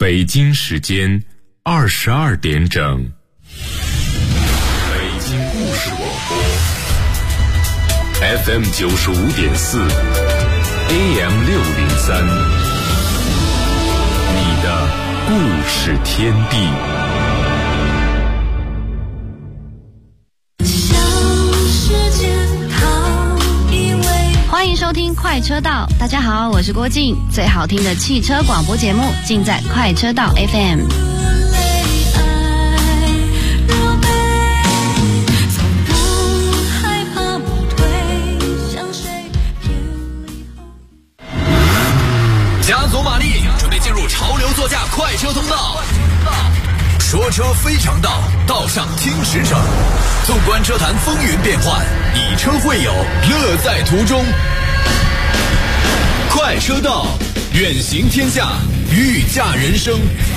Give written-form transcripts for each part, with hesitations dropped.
北京时间22点整。北京故事广播 FM 95.4 AM 603，你的故事天地。 欢迎收听快车道，大家好，我是郭静，最好听的汽车广播节目尽在快车道 FM。 加足马力，准备进入潮流座驾快车通道。说车非常道，道上听驰骋。纵观车坛风云变幻，以车会友，乐在途中。快车道，远行天下，御驾人生。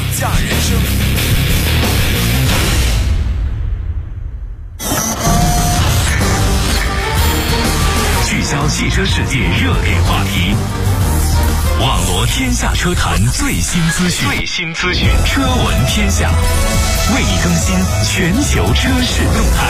聚焦汽车世界热点话题，网罗天下车坛最新资讯，车闻天下，为你更新全球车市动态。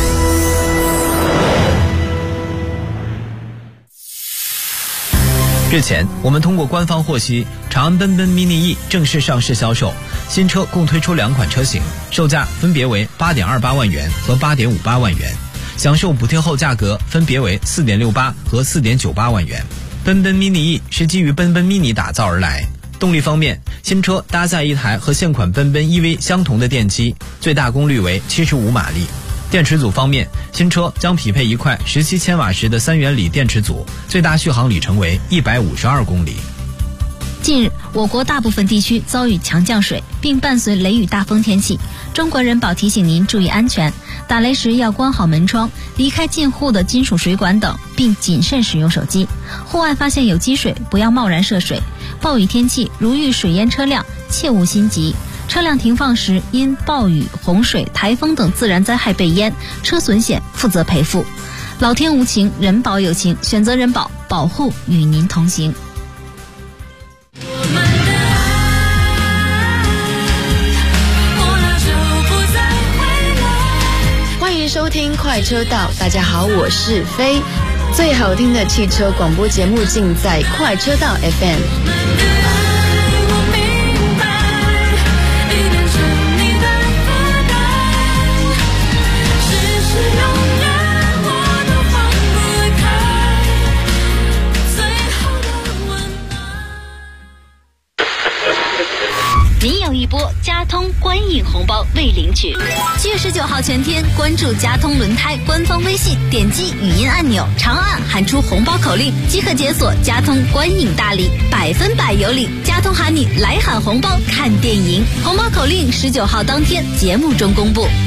日前，我们通过官方获悉，长安奔奔 Mini E 正式上市销售，新车共推出2款车型，售价分别为 8.28 万元和 8.58 万元，享受补贴后价格分别为 4.68 和 4.98 万元。奔奔 Mini E 是基于奔奔 Mini 打造而来。动力方面，新车搭载一台和现款奔奔 EV 相同的电机，最大功率为75马力。电池组方面，新车将匹配一块17千瓦时的3元锂电池组，最大续航里程为152公里。 近日，我国大部分地区遭遇强降水，并伴随雷雨大风天气。中国人保提醒您注意安全，打雷时要关好门窗，离开近户的金属水管等，并谨慎使用手机。户外发现有积水，不要贸然涉水。暴雨天气如遇水淹车辆，切勿心急。车辆停放时因暴雨、洪水、台风等自然灾害被淹，车损险负责赔付。老天无情，人保有情，选择人保，保护与您同行。 欢迎收听快车道，大家好，我是飞，最好听的汽车广播节目尽在快车道 FM。 您有一波佳通观影红包未领取。7月19号全天，关注佳通轮胎官方微信，点击语音按钮，长按喊出红包口令，即可解锁佳通观影大礼，100%有礼。佳通喊你来喊红包看电影，红包口令19号当天节目中公布。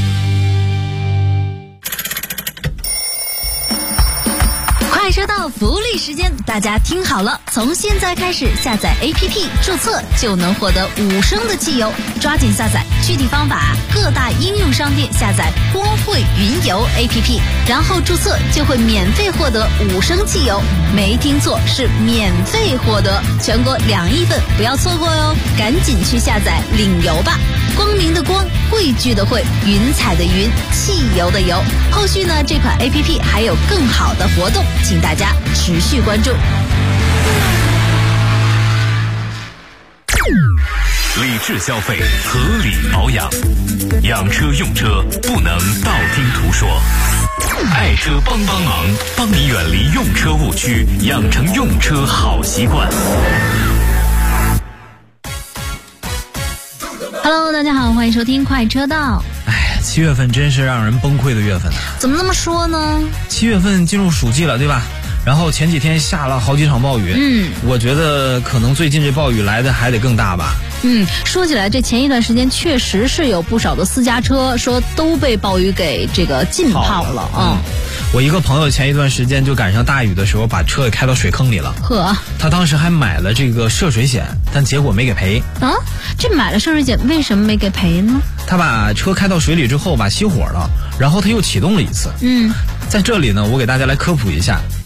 快车道福利时间，大家听好了，从现在开始下载 APP 注册就能获得5升的汽油，抓紧下载。具体方法，各大应用商店下载光汇云游 APP， 然后注册就会免费获得5升汽油。没听错，是免费获得，全国2亿份，不要错过哟！赶紧去下载领油吧。光明的光，汇聚的汇，云彩的云，汽油的油。后续呢，这款 APP 还有更好的活动，请大家持续关注。 理智消费，合理保养，养车用车不能道听途说。爱车帮帮忙，帮你远离用车误区，养成用车好习惯。 Hello， 大家好，欢迎收听快车道。 7月份真是让人崩溃的月份。 怎么那么说呢 ？7月份进入暑季了，对吧？然后前几天下了好几场暴雨，我觉得可能最近这暴雨来的还得更大吧。 说起来，这前一段时间确实是有不少的私家车说都被暴雨给这个浸泡了。 我一个朋友前一段时间就赶上大雨的时候，把车给开到水坑里了。他当时还买了这个涉水险，但结果没给赔。 这买了涉水险，为什么没给赔呢？ 他把车开到水里之后吧，熄火了，然后他又启动了一次。在这里呢，我给大家来科普一下，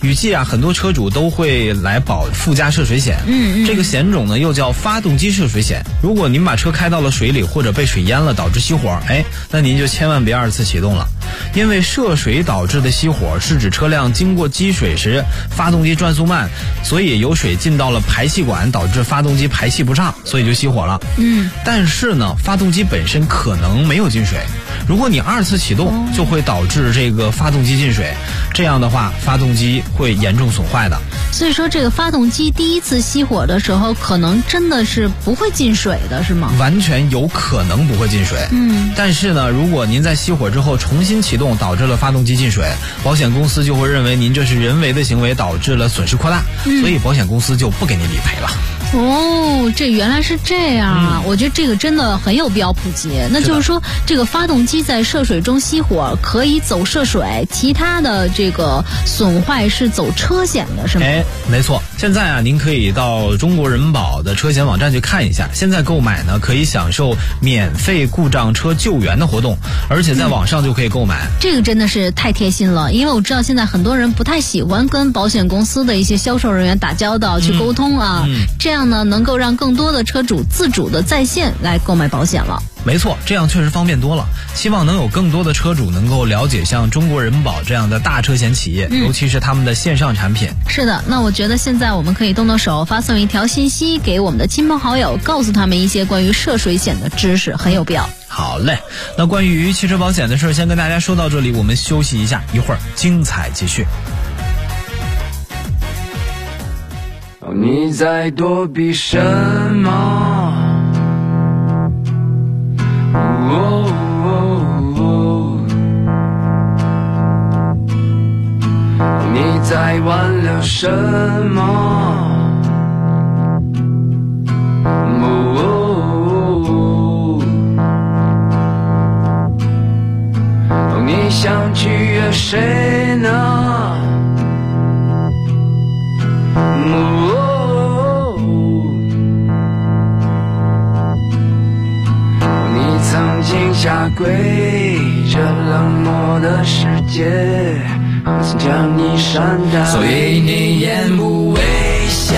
雨季啊，很多车主都会来保附加涉水险。这个险种呢又叫发动机涉水险。如果您把车开到了水里或者被水淹了导致熄火，那您就千万别2次启动了。因为涉水导致的熄火是指车辆经过积水时发动机转速慢，所以有水进到了排气管，导致发动机排气不畅，所以就熄火了。但是呢，发动机本身可能没有进水，如果你2次启动就会导致这个发动机进水，这样的话发动机会严重损坏的。 所以说这个发动机第1次熄火的时候可能真的是不会进水的是吗？ 完全有可能不会进水。但是呢，如果您在熄火之后重新启动导致了发动机进水，保险公司就会认为您这是人为的行为导致了损失扩大，所以保险公司就不给你理赔了。 这原来是这样啊！我觉得这个真的很有必要普及。那就是说，这个发动机在涉水中熄火可以走涉水，其他的这个损坏是走车险的，是吗？ 没错。现在啊，您可以到中国人保的车险网站去看一下。现在购买呢，可以享受免费故障车救援的活动，而且在网上就可以购买。 这个真的是太贴心了，因为我知道现在很多人不太喜欢跟保险公司的一些销售人员打交道去沟通啊，这样呢能够让更多的车主自主的在线来购买保险了。 没错，这样确实方便多了。希望能有更多的车主能够了解像中国人保这样的大车险企业，尤其是他们的线上产品。 是的，那我觉得现在我们可以动动手，发送一条信息给我们的亲朋好友，告诉他们一些关于涉水险的知识，很有必要。 好嘞，那关于汽车保险的事先跟大家说到这里，我们休息一下，一会儿精彩继续。 你在躲避什么？你在挽留什么？你想取悦谁呢？你曾经下跪，这冷漠的世界曾将你删掉，所以你言不危险。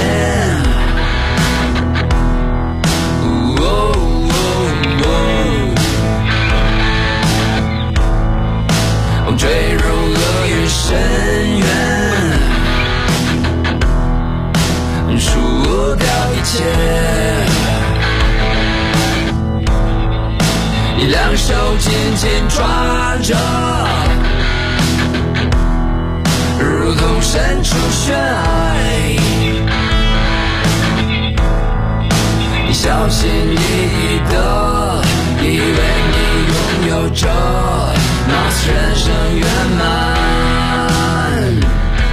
坠入恶语深渊，输掉一切。你两手紧紧抓着，如同身处悬崖。你小心翼翼的，以为你拥有着貌似人生圆满，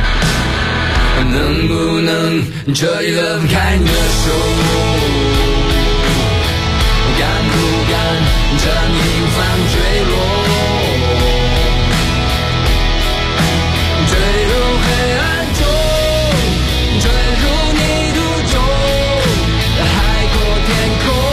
能不能彻底的放开你的手？敢不敢这平凡坠落？坠入黑暗中，坠入泥土中，海阔天空。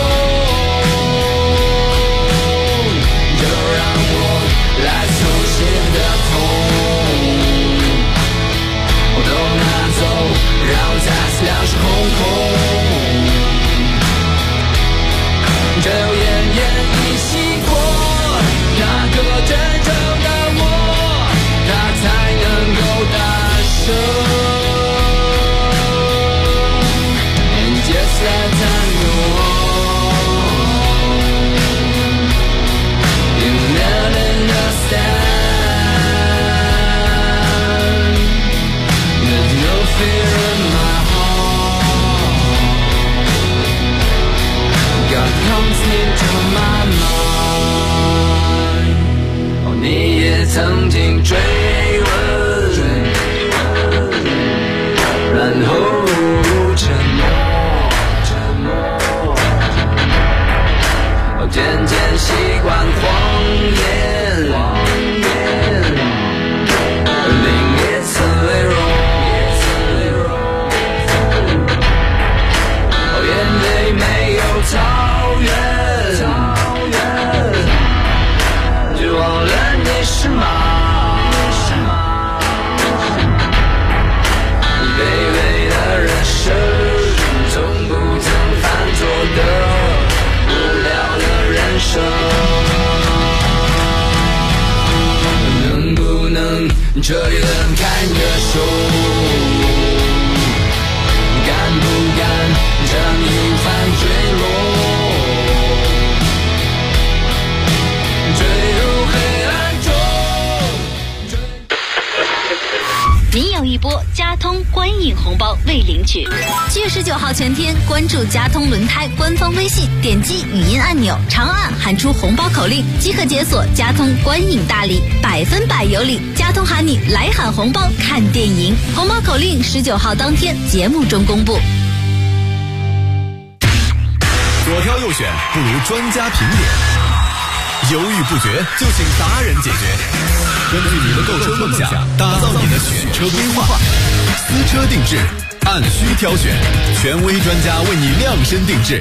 就让我来粗心的痛，我都拿走，让我再次两手空空。只有奄奄一息过，那这里的人看着手，敢不敢让你犯坠落？坠入黑暗中。 您有一波佳通观影红包未领取。7月19号全天，关注佳通轮胎官方微信，点击语音按钮，长按喊出红包口令，即可解锁佳通观影大礼，100%有礼。佳通喊你来喊红包看电影，红包口令19号当天节目中公布。 左挑右选不如专家评点，犹豫不决就请达人解决。根据你的购车梦想，打造你的选车规划，私车定制，按需挑选，权威专家为你量身定制。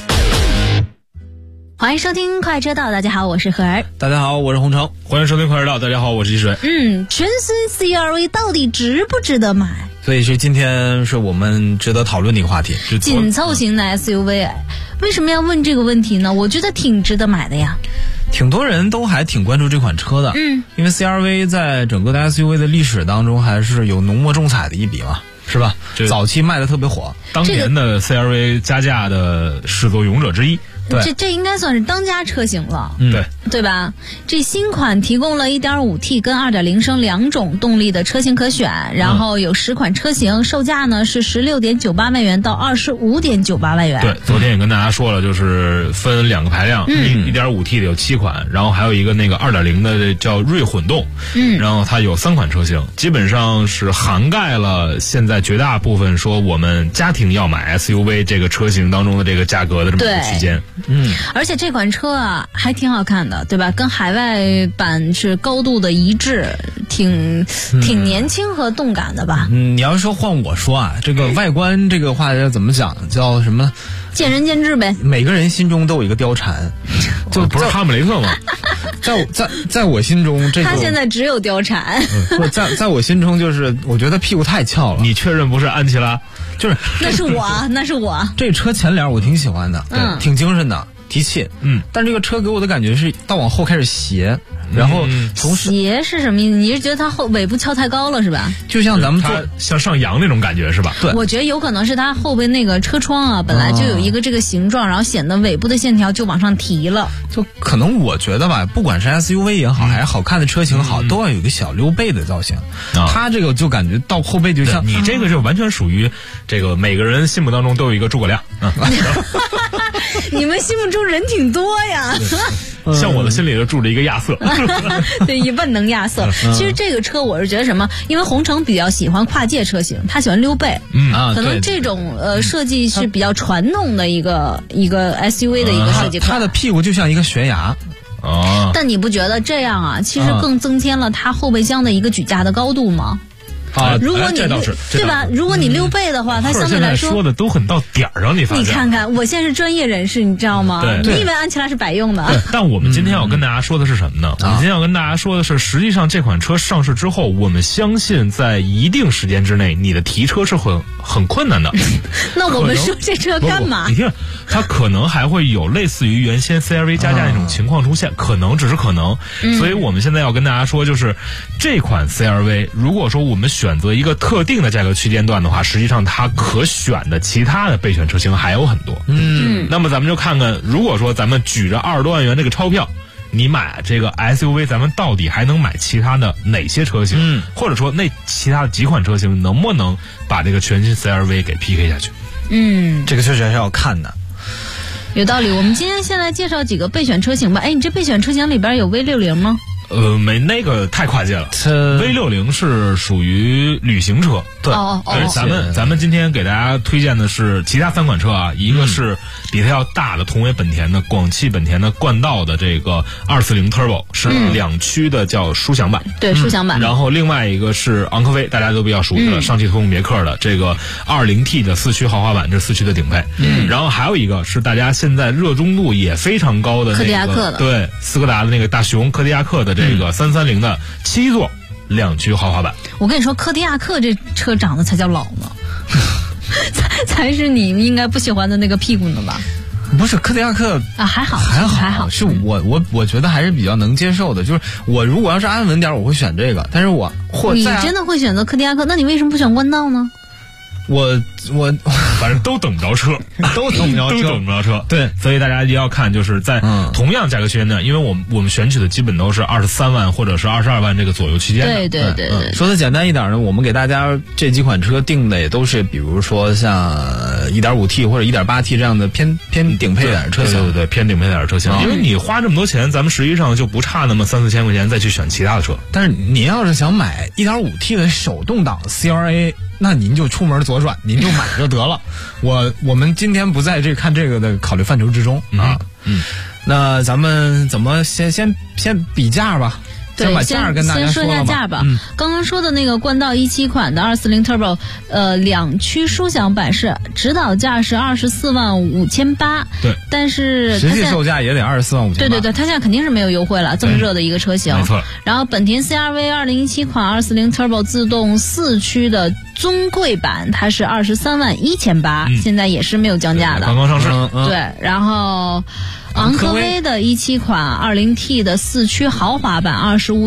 欢迎收听快车道，大家好，我是何儿。 大家好，我是洪成。 欢迎收听快车道，大家好，我是一水。 全新 CR-V 到底值不值得买？ 所以是今天是我们值得讨论的一个话题， 紧凑型的 SUV， 为什么要问这个问题呢？我觉得挺值得买的呀。 挺多人都还挺关注这款车的，因为 CR-V 在整个的 SUV 的历史当中还是有浓墨重彩的一笔嘛，是吧？早期卖的特别火， 当年的 CR-V 加价的始作俑者之一。 这应该算是当家车型了，对吧？这新款提供了 1.5T 跟 2.0 升两种动力的车型可选，然后有10款车型，售价呢是16.98万元到25.98万元。 对，昨天也跟大家说了，就是分2个排量，1.5T 的有7款，然后还有一个那个2.0的叫锐混动，然后它有3款车型，基本上是涵盖了现在绝大部分说我们家庭要买 SUV 这个车型当中的这个价格的这么一个区间。 而且这款车啊还挺好看的，对吧？跟海外版是高度的一致，挺年轻和动感的吧。 你要说换我说啊，这个外观这个话怎么讲？叫什么？ 见仁见智呗。 每个人心中都有一个貂蝉， 就不是哈姆雷特吗？ 在我心中，这个他现在只有貂蝉。 在我心中就是，我觉得屁股太翘了。 你确认不是安琪拉？ 就是那是我。 这车前脸我挺喜欢的，挺精神的，提气。但这个车给我的感觉是到往后开始斜。然后从斜是什么意思？你是觉得它尾部翘太高了是吧？ 就像咱们做像上扬那种感觉是吧？ 对， 我觉得有可能是它后边那个车窗啊，本来就有一个这个形状，然后显得尾部的线条就往上提了。 就可能我觉得吧，不管是 SUV 也好，还是好看的车型好，都要有一个小溜背的造型。它这个就感觉到后背就像你这个就完全属于这个每个人心目当中都有一个诸葛亮。 你们心目中人挺多呀。 像我的心里就住着一个亚瑟。 对，一万能亚瑟。其实这个车我是觉得什么，因为洪城比较喜欢跨界车型，他喜欢溜背，可能这种设计是比较传统的一个 SUV 的一个设计款。 它的屁股就像一个悬崖。 但你不觉得这样啊，其实更增添了它后备箱的一个举架的高度吗？如果你对吧？如果你溜背的话，它相对来说说的都很到点儿上，你发现？ 你看看，我现在是专业人士，你知道吗？ 对， 你以为安琪拉是百用的？ 但我们今天要跟大家说的是什么呢？我们今天要跟大家说的是，实际上这款车上市之后，我们相信在一定时间之内，你的提车是很困难的。 那我们说这车干嘛？ 你听，它可能还会有类似于原先 CR-V 加价那种情况出现，可能只是可能。所以我们现在要跟大家说，就是这款 CR-V， 如果说我们选择一个特定的价格区间段的话，实际上它可选的其他的备选车型还有很多。那么咱们就看看，如果说咱们举着20多万元这个钞票，你买这个 SUV， 咱们到底还能买其他的哪些车型？或者说那其他的几款车型能不能把这个全新 CR-V 给 PK 下去？ 这个确实还是要看的。 有道理。我们今天先来介绍几个备选车型吧。你这备选车型里边有 V60 吗？ 没，那个太跨界了。V60是属于旅行车。对，咱们今天给大家推荐的是其他3款车啊，一个是比它要大的同为本田的广汽本田的冠道的这个240 Turbo， 是2驱的叫舒享版。 对，舒享版。 然后另外一个是昂科威，大家都比较熟悉了，上汽通用别克的这个20T 的4驱豪华版，这是4驱的顶配。然后还有一个是大家现在热衷度也非常高的那个柯迪亚克的， 对，斯柯达的那个大熊柯迪亚克的这个330的7座2驱豪华版。 我跟你说，柯迪亚克这车长得才叫老呢。才是你应该不喜欢的那个屁股呢吧？ 不是柯迪亚克啊，还好， 是我觉得还是比较能接受的。就是我如果要是安稳点，我会选这个，但是你真的会选择柯迪亚克？那你为什么不选冠道呢？ 我反正都等不着车， 都等不着车。 对，所以大家一定要看，就是在同样价格区间内，因为我们选取的基本都是23万或者是22万这个左右区间的。 对。 说的简单一点呢，我们给大家这几款车定的也都是，比如说像1.5T 或者1.8T 这样的偏顶配点的车型。 对，偏顶配点的车型。因为你花这么多钱，咱们实际上就不差那么3-4千块钱再去选其他的车。 但是你要是想买1.5T 的手动挡 CLA，那您就出门左转，您就买就得了。我们今天不在看这个的考虑范畴之中啊。那咱们怎么先比价吧？ 对， 把价跟大家说一下价吧。刚刚说的那个冠道17款的240 Turbo， 2驱舒享版是指导价是24万5800， 对， 但是实际售价也得24万5800。 对，它现在肯定是没有优惠了，这么热的一个车型。 没错。 然后本田 CR-V 2017款240 Turbo 自动4驱的尊贵版，它是23万1800，现在也是没有降价的， 刚刚上市。 对，然后昂科威的17款20T 的4驱豪华版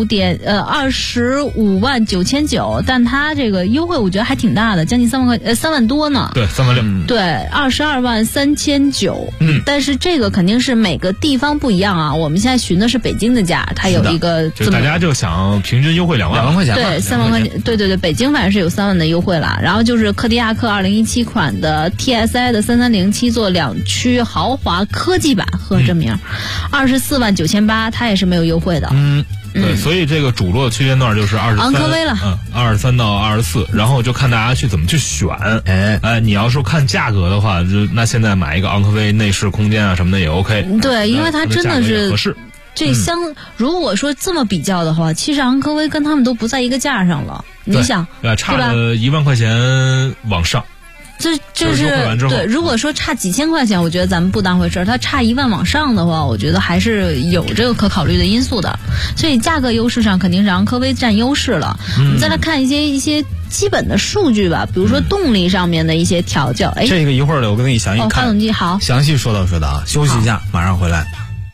25万9900，但它这个优惠我觉得还挺大的，将近3万多呢。 对，3万6。 对，22万3900。但是这个肯定是每个地方不一样啊。我们现在询的是北京的价，它有一个这么， 大家就想平均优惠2万块钱。 对，3万块钱。对，北京反正是有3万的优惠了。然后就是柯迪亚克2017款的 TSI 的3307座2驱豪华科技版，这名24万9800，它也是没有优惠的。 对，所以这个主落区间段就是昂科威了 ，23到24，然后就看大家去怎么去选。你要说看价格的话，那现在买一个昂科威内饰空间啊什么的也 OK。 对，因为它真的是合适。 如果说这么比较的话，其实昂科威跟他们都不在一个价上了。你想， 差了1万块钱往上。 这是对，如果说差几千块钱，我觉得咱们不当回事儿。它差1万往上的话，我觉得还是有这个可考虑的因素的。所以价格优势上肯定是昂科威占优势了。我们再来看一些基本的数据吧，比如说动力上面的一些调教。 这个一会儿我跟你详细看。 发动机好， 详细说道啊。休息一下，马上回来。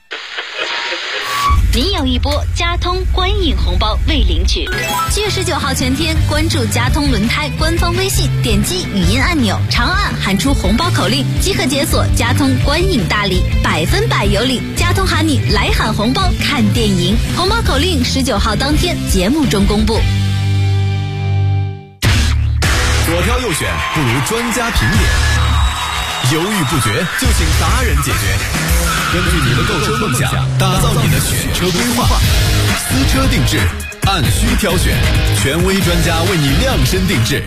您有一波佳通观影红包未领取，7月19号全天关注佳通轮胎官方微信，点击语音按钮，长按喊出红包口令，即可解锁佳通观影大礼，100%有礼！佳通喊你来喊红包看电影，红包口令19号当天节目中公布。 左挑右选不如专家评点，犹豫不决就请达人解决。根据你的购车梦想，打造你的选车规划，私车定制，按需挑选，权威专家为你量身定制。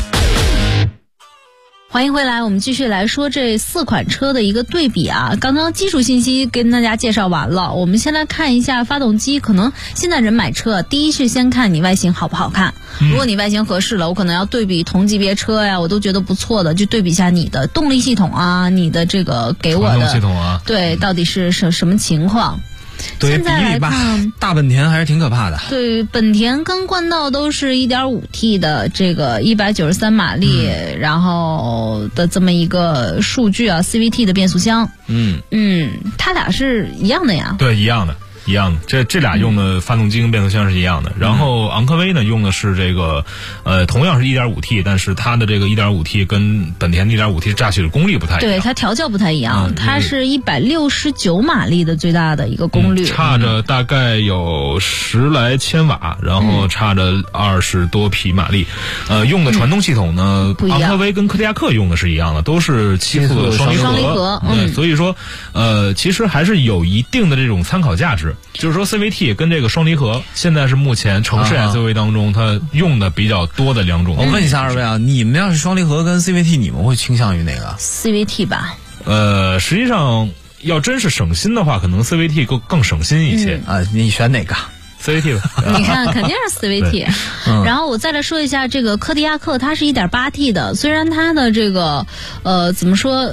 欢迎回来，我们继续来说这4款车的一个对比啊。刚刚基础信息跟大家介绍完了，我们先来看一下发动机。可能现在人买车，第一是先看你外形好不好看。如果你外形合适了，我可能要对比同级别车呀，我都觉得不错的，就对比一下你的动力系统啊，你的这个给我的系统啊， 对，到底是什么情况。 对，比比吧，大本田还是挺可怕的。 对，本田跟冠道都是 1.5T 的这个193马力，然后的这么一个数据啊 ，CVT 的变速箱。它俩是一样的呀。 对，一样的。这俩用的发动机跟变速箱是一样的。然后昂科威呢用的是这个同样是 1.5T， 但是它的这个 1.5T 跟本田的 1.5T 榨取的功率不太一样。 对，它调教不太一样，它是169马力的最大的一个功率， 差着大概有10来千瓦，然后差着20多匹马力。用的传动系统呢，昂科威跟柯迪亚克用的是一样的，都是7速的双离合。所以说其实还是有一定的这种参考价值。就是说 CVT 跟这个双离合现在是目前城市 SUV 当中它用的比较多的两种。 我问一下二位啊，你们要是双离合跟 CVT， 你们会倾向于哪个？ CVT 吧。 实际上要真是省心的话，可能 CVT 更省心一些。 你选哪个 ？CVT 吧。 你看肯定是 CVT。然后我再来说一下这个柯迪亚克，它是 1.8T 的，虽然它的这个怎么说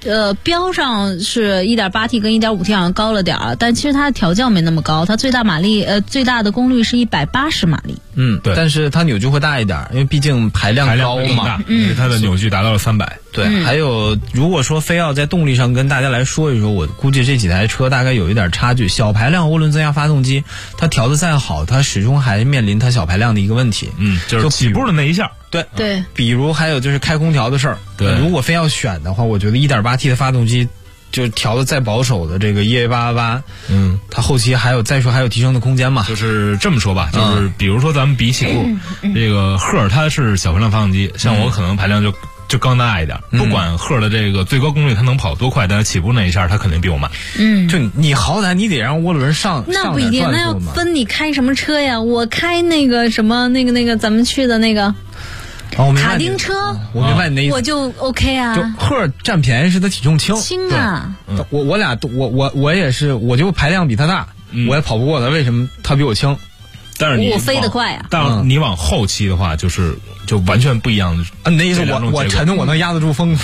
标上是 1.8T 跟 1.5T 好像高了点儿，但其实它的调教没那么高，它最大的功率是180马力。 对， 但是它扭矩会大一点，因为毕竟排量高嘛， 因为它的扭矩达到了300。 对，还有如果说非要在动力上跟大家来说一说，我估计这几台车大概有一点差距。小排量涡轮增压发动机，它调的再好，它始终还面临它小排量的一个问题。 就是起步的那一下。 对， 比如还有就是开空调的事儿。 对， 如果非要选的话，我觉得 1.8T 的发动机，就调的再保守的这个 EA888，它后期还有提升的空间嘛。 就是这么说吧，就是比如说咱们比起这个赫尔，它是小排量发动机，像我可能排量就更大一点。不管赫尔的这个最高功率它能跑多快，但是起步那一下它肯定比我慢。 就你好歹你得让涡轮上， 那不一定，那要分你开什么车呀。我开那个什么那个咱们去的那个卡丁车， 我明白你的意思， 我就 OK 啊。 就赫尔占便宜是它体重轻啊。 我也是，我就排量比它大，我也跑不过它。为什么它比我轻？ 但是我飞得快啊！ 但是你往后期的话，就完全不一样的。 你的意思我沉，我能压得住风。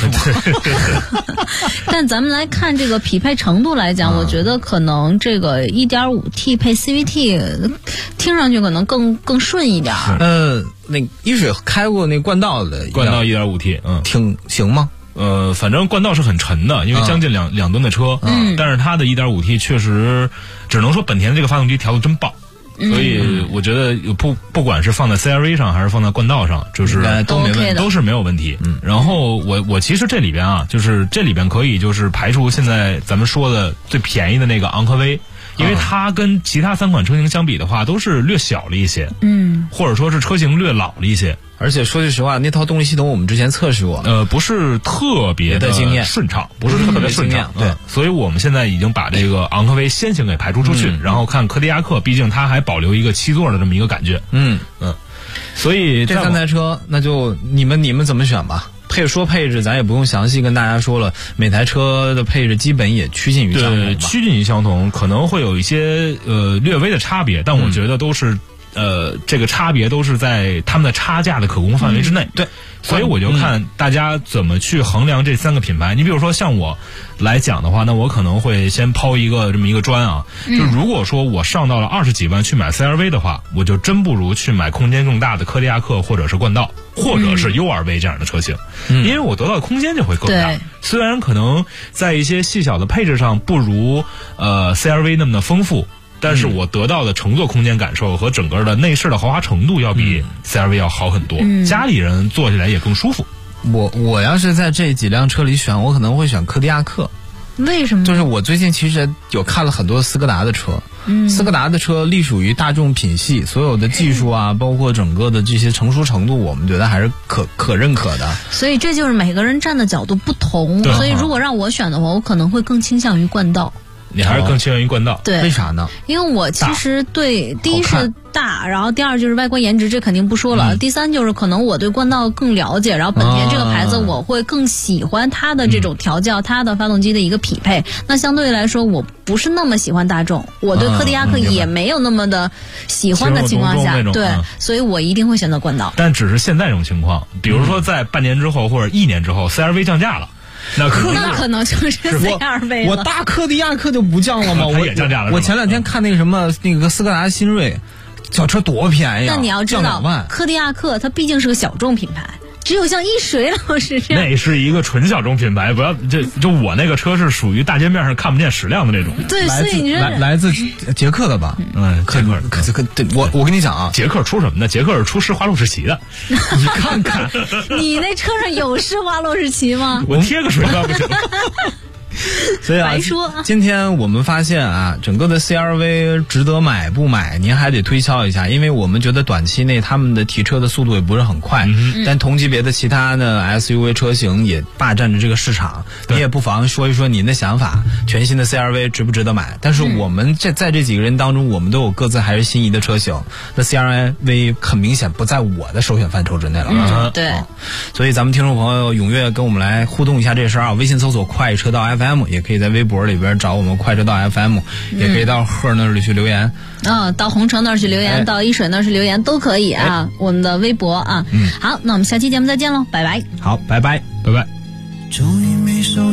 但咱们来看这个匹配程度来讲，我觉得可能这个 1.5T 配 CVT 听上去可能更顺一点。 那一水开过那冠道的冠道 1.5T， 挺行吗？ 反正冠道是很沉的，因为将近两吨的车。但是它的 1.5T 确实只能说本田这个发动机调得真棒。所以我觉得不管是放在 CR-V 上还是放在冠道上，就是都是没有问题。然后我其实这里边啊，就是这里边可以就是排除现在咱们说的最便宜的那个昂科威，因为它跟其他3款车型相比的话都是略小了一些，或者说是车型略老了一些。 而且说句实话，那套动力系统我们之前测试过， 不是特别的经验顺畅，不是特别的顺畅。 对， 所以我们现在已经把这个昂科威先行给排除出去，然后看柯迪亚克，毕竟它还保留一个7座的这么一个感觉。所以这3台车，那就你们怎么选吧？配置咱也不用详细跟大家说了，每台车的配置基本也趋近于相同吧。 趋近于相同，可能会有一些略微的差别，但我觉得都是这个差别都是在他们的差价的可控范围之内。 对， 所以我就看大家怎么去衡量这3个品牌。你比如说像我来讲的话，那我可能会先抛这么一个砖啊，就如果说我上到了20几万去买 CR-V 的话，我就真不如去买空间更大的柯迪亚克或者是冠道或者是 URV 这样的车型，因为我得到的空间就会更大。虽然可能在一些细小的配置上不如CR-V 那么的丰富，但是我得到的乘坐空间感受和整个的内饰的豪华程度要比 CR-V 要好很多，家里人坐起来也更舒服。 我要是在这几辆车里选，我可能会选柯迪亚克。 为什么？ 就是我最近其实有看了很多斯柯达的车，斯柯达的车隶属于大众品系，所有的技术啊，包括整个的这些成熟程度，我们觉得还是可认可的。 所以这就是每个人站的角度不同，所以如果让我选的话，我可能会更倾向于冠道。 你还是更倾向于冠道？ 对， 为啥呢？ 因为我其实对第一是大，然后第二就是外观颜值，这肯定不说了。第三就是可能我对冠道更了解，然后本田这个牌子我会更喜欢它的这种调教，它的发动机的一个匹配。那相对来说，我不是那么喜欢大众，我对柯迪亚克也没有那么的喜欢的情况下，对，所以我一定会选择冠道。 但只是现在这种情况，比如说在半年之后或者1年之后 CR-V 降价了。那可能就是 CR-V 了。 我大柯迪亚克就不降了吗？ 我也降价了。 我前2天看那个斯柯达新锐，小车多便宜啊！ 但你要知道，柯迪亚克它毕竟是个小众品牌。只有像一水老师这样， 那是一个纯小众品牌，不要就我那个车是属于大街面上看不见矢量的那种。 对，所以你来自捷克的吧？捷克。我跟你讲啊， 捷克出什么呢？捷克是出施华洛世奇的。你看看， 你那车上有施华洛世奇吗？ 我贴个水吧不行。 所以啊，今天我们发现啊，整个的 CR-V 值得买不买，您还得推敲一下，因为我们觉得短期内他们的提车的速度也不是很快，但同级别的其他的 SUV 车型也霸占着这个市场，你也不妨说一说您的想法，全新的 CR-V 值不值得买？但是我们在这几个人当中，我们都有各自还是心仪的车型，那 CR-V 很明显不在我的首选范畴之内了。 对， 所以咱们听众朋友踊跃跟我们来互动一下这事儿啊，微信搜索快车道 FM， 也可以在微博里边找我们快车道 FM， 也可以到赫那里去留言， 到红城那儿去留言，到一水那儿去留言都可以啊，我们的微博啊。好，那我们下期节目再见喽，拜拜。 好，拜拜， 拜拜。 终于没守住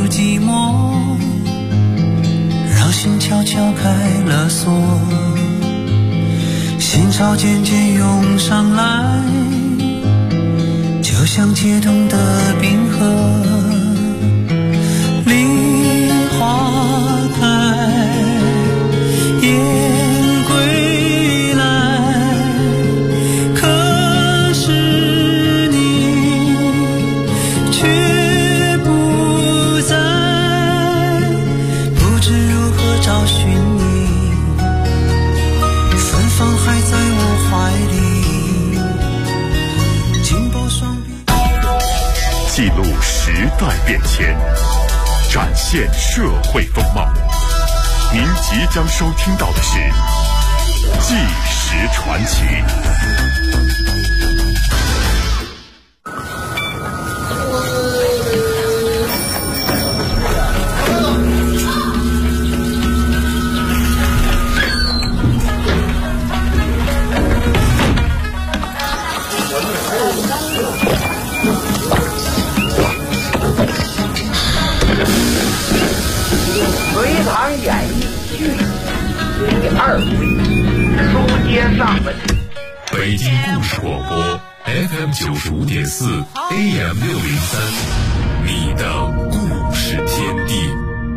寂寞，让心悄悄开了锁，心潮渐渐涌上来，就像解冻的冰河。梨花开，雁归来，可是你却不在，不知如何找寻你，芬芳还在我怀里，紧抱双臂。 记录时代变迁，展现社会风貌。您即将收听到的是《纪实传奇》。 隋唐演义续第2回，书接上文。 北京故事广播 FM 95.4 AM 603，你的故事天地。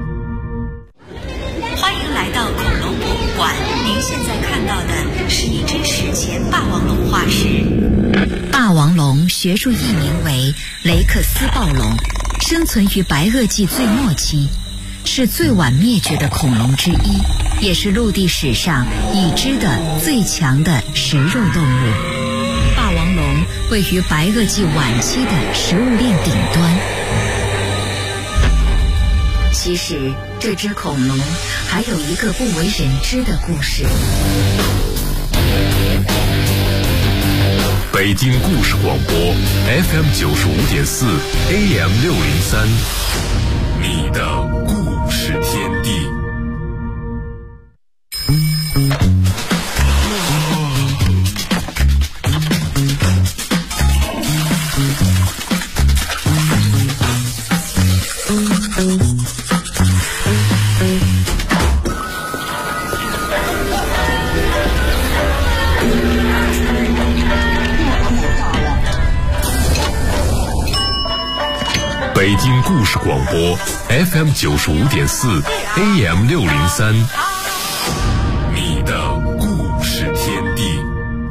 欢迎来到恐龙博物馆，您现在看到的是一只史前霸王龙化石。霸王龙学术译名为雷克斯暴龙，生存于白垩纪最末期，是最晚灭绝的恐龙之一，也是陆地史上已知的最强的食肉动物。霸王龙位于白垩纪晚期的食物链顶端。其实这只恐龙还有一个不为人知的故事。 北京故事广播 FM 95.4 AM 603，你的故事天地。北京故事广播 FM 95.4 AM 603，你的故事天地。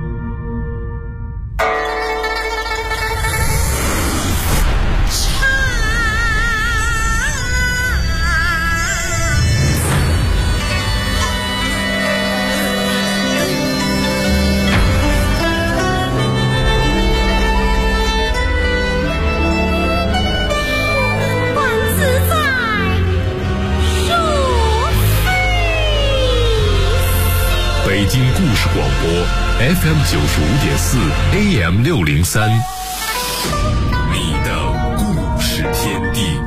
北京故事广播 FM 95.4 AM 603，你的故事天地。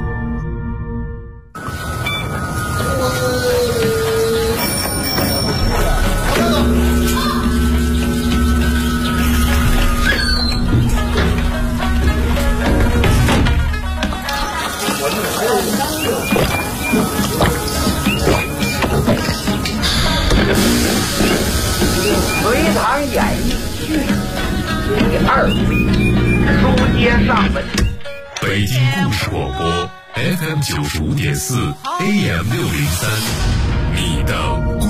隋唐演义续第2回，书接上文。 北京故事广播 FM 95.4 AM 603，你的故